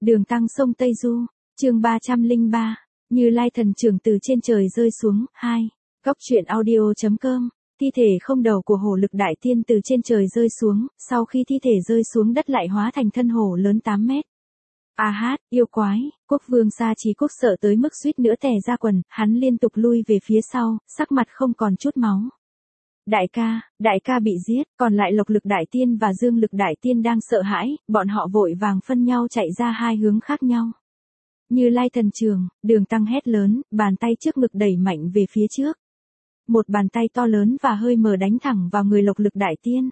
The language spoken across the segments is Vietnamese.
Đường Tăng sông Tây Du, chương 303, Như Lai thần trưởng từ trên trời rơi xuống, 2. Góc truyện audio.com, thi thể không đầu của hổ lực đại tiên từ trên trời rơi xuống, sau khi thi thể rơi xuống đất lại hóa thành thân hổ lớn 8 mét. A hát, yêu quái, quốc vương Sa Trí Quốc sợ tới mức suýt nữa tè ra quần, hắn liên tục lui về phía sau, sắc mặt không còn chút máu. Đại ca bị giết, còn lại Lộc Lực Đại Tiên và Dương Lực Đại Tiên đang sợ hãi, bọn họ vội vàng phân nhau chạy ra hai hướng khác nhau. Như Lai thần trường, Đường Tăng hét lớn, bàn tay trước ngực đẩy mạnh về phía trước. Một bàn tay to lớn và hơi mờ đánh thẳng vào người Lộc Lực Đại Tiên.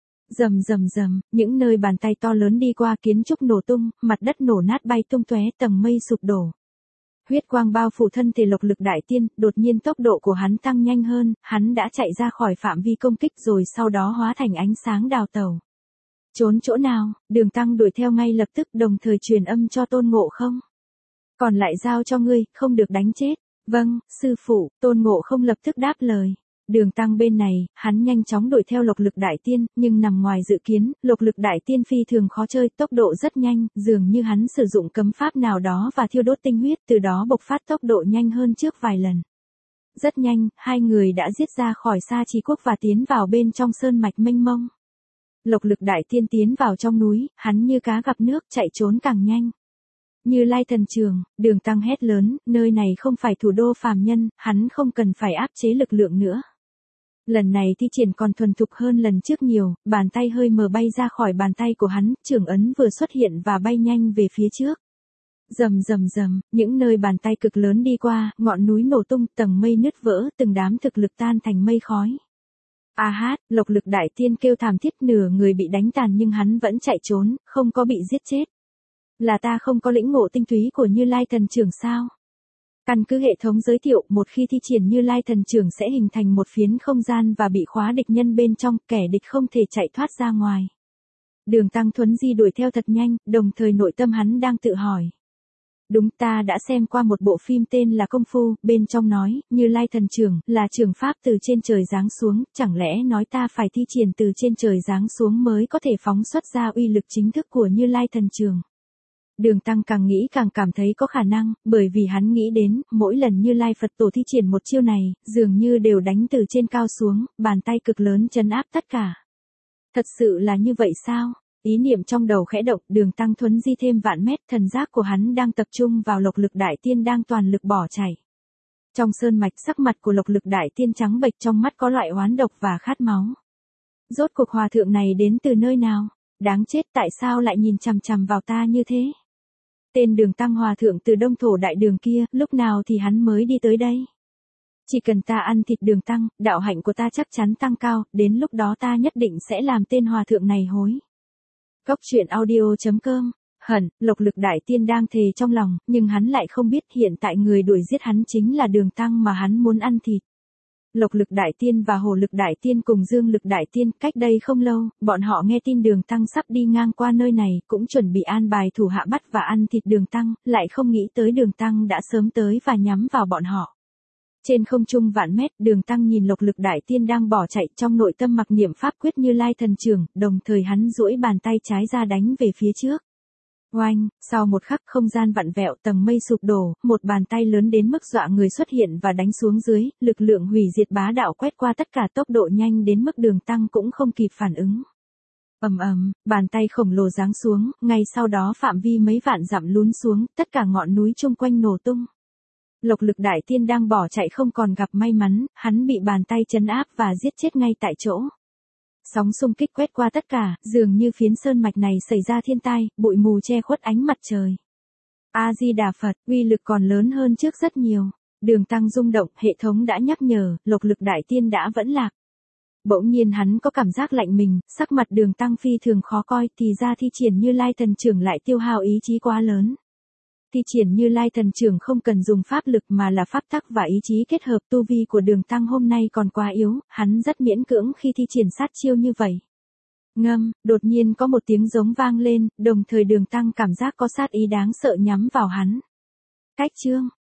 Rầm rầm rầm, những nơi bàn tay to lớn đi qua kiến trúc nổ tung, mặt đất nổ nát bay tung tóe, tầng mây sụp đổ. Huyết quang bao phủ thân thể Lộc Lực Đại Tiên, đột nhiên tốc độ của hắn tăng nhanh hơn, hắn đã chạy ra khỏi phạm vi công kích rồi sau đó hóa thành ánh sáng đào tẩu. Trốn chỗ nào? Đường Tăng đuổi theo ngay lập tức, đồng thời truyền âm cho Tôn Ngộ Không. Còn lại giao cho ngươi, không được đánh chết. Vâng, sư phụ. Tôn Ngộ Không lập tức đáp lời. Đường Tăng bên này, hắn nhanh chóng đuổi theo Lộc Lực Đại Tiên, nhưng nằm ngoài dự kiến, Lộc Lực Đại Tiên phi thường khó chơi, tốc độ rất nhanh, dường như hắn sử dụng cấm pháp nào đó và thiêu đốt tinh huyết, từ đó bộc phát tốc độ nhanh hơn trước vài lần. Rất nhanh, hai người đã giết ra khỏi Sa Trí Quốc và tiến vào bên trong sơn mạch mênh mông. Lộc Lực Đại Tiên tiến vào trong núi, hắn như cá gặp nước, chạy trốn càng nhanh. Như Lai thần trường, Đường Tăng hét lớn, nơi này không phải thủ đô phàm nhân, hắn không cần phải áp chế lực lượng nữa. Lần này thi triển còn thuần thục hơn lần trước nhiều, bàn tay hơi mờ bay ra khỏi bàn tay của hắn, trưởng ấn vừa xuất hiện và bay nhanh về phía trước. Rầm rầm rầm, những nơi bàn tay cực lớn đi qua, ngọn núi nổ tung, tầng mây nứt vỡ, từng đám thực lực tan thành mây khói. A hát, Lộc Lực Đại Tiên kêu thảm thiết, nửa người bị đánh tàn nhưng hắn vẫn chạy trốn, không có bị giết chết. Là ta không có lĩnh ngộ tinh túy của Như Lai thần trưởng sao? Căn cứ hệ thống giới thiệu, một khi thi triển Như Lai thần trưởng sẽ hình thành một phiến không gian và bị khóa địch nhân bên trong, kẻ địch không thể chạy thoát ra ngoài. Đường Tăng thuấn di đuổi theo thật nhanh, đồng thời nội tâm hắn đang tự hỏi. Đúng, ta đã xem qua một bộ phim tên là Công Phu, bên trong nói, Như Lai thần trưởng là trường pháp từ trên trời giáng xuống, chẳng lẽ nói ta phải thi triển từ trên trời giáng xuống mới có thể phóng xuất ra uy lực chính thức của Như Lai thần trưởng. Đường Tăng càng nghĩ càng cảm thấy có khả năng, bởi vì hắn nghĩ đến, mỗi lần Như Lai Phật Tổ thi triển một chiêu này, dường như đều đánh từ trên cao xuống, bàn tay cực lớn trấn áp tất cả. Thật sự là như vậy sao? Ý niệm trong đầu khẽ động, Đường Tăng thuấn di thêm vạn mét, thần giác của hắn đang tập trung vào Lộc Lực Đại Tiên đang toàn lực bỏ chạy. Trong sơn mạch, sắc mặt của Lộc Lực Đại Tiên trắng bệch, trong mắt có loại oán độc và khát máu. Rốt cuộc hòa thượng này đến từ nơi nào? Đáng chết, tại sao lại nhìn chằm chằm vào ta như thế? Tên Đường Tăng hòa thượng từ Đông Thổ Đại Đường kia, lúc nào thì hắn mới đi tới đây? Chỉ cần ta ăn thịt Đường Tăng, đạo hạnh của ta chắc chắn tăng cao, đến lúc đó ta nhất định sẽ làm tên hòa thượng này hối. Góc truyện audio.com, Lộc Lực Đại Tiên đang thề trong lòng, nhưng hắn lại không biết hiện tại người đuổi giết hắn chính là Đường Tăng mà hắn muốn ăn thịt. Lộc Lực Đại Tiên và Hổ Lực Đại Tiên cùng Dương Lực Đại Tiên, cách đây không lâu, bọn họ nghe tin Đường Tăng sắp đi ngang qua nơi này, cũng chuẩn bị an bài thủ hạ bắt và ăn thịt Đường Tăng, lại không nghĩ tới Đường Tăng đã sớm tới và nhắm vào bọn họ. Trên không trung vạn mét, Đường Tăng nhìn Lộc Lực Đại Tiên đang bỏ chạy, trong nội tâm mặc niệm pháp quyết Như Lai thần trưởng, đồng thời hắn duỗi bàn tay trái ra đánh về phía trước. Oanh, sau một khắc không gian vặn vẹo, tầng mây sụp đổ, một bàn tay lớn đến mức dọa người xuất hiện và đánh xuống dưới, lực lượng hủy diệt bá đạo quét qua tất cả, tốc độ nhanh đến mức Đường Tăng cũng không kịp phản ứng. Ầm ầm, bàn tay khổng lồ giáng xuống, ngay sau đó phạm vi mấy vạn dặm lún xuống, tất cả ngọn núi chung quanh nổ tung. Lộc Lực Đại Tiên đang bỏ chạy không còn gặp may mắn, hắn bị bàn tay trấn áp và giết chết ngay tại chỗ. Sóng xung kích quét qua tất cả, dường như phiến sơn mạch này xảy ra thiên tai, bụi mù che khuất ánh mặt trời. A Di Đà Phật, uy lực còn lớn hơn trước rất nhiều. Đường Tăng rung động, hệ thống đã nhắc nhở, Lộc Lực Đại Tiên đã vẫn lạc. Bỗng nhiên hắn có cảm giác lạnh mình, sắc mặt Đường Tăng phi thường khó coi, thì ra thi triển Như Lai thần trưởng lại tiêu hao ý chí quá lớn. Thi triển Như Lai thần trưởng không cần dùng pháp lực mà là pháp tắc và ý chí kết hợp, tu vi của Đường Tăng hôm nay còn quá yếu, hắn rất miễn cưỡng khi thi triển sát chiêu như vậy. Ngâm, đột nhiên có một tiếng giống vang lên, đồng thời Đường Tăng cảm giác có sát ý đáng sợ nhắm vào hắn. Cách chương,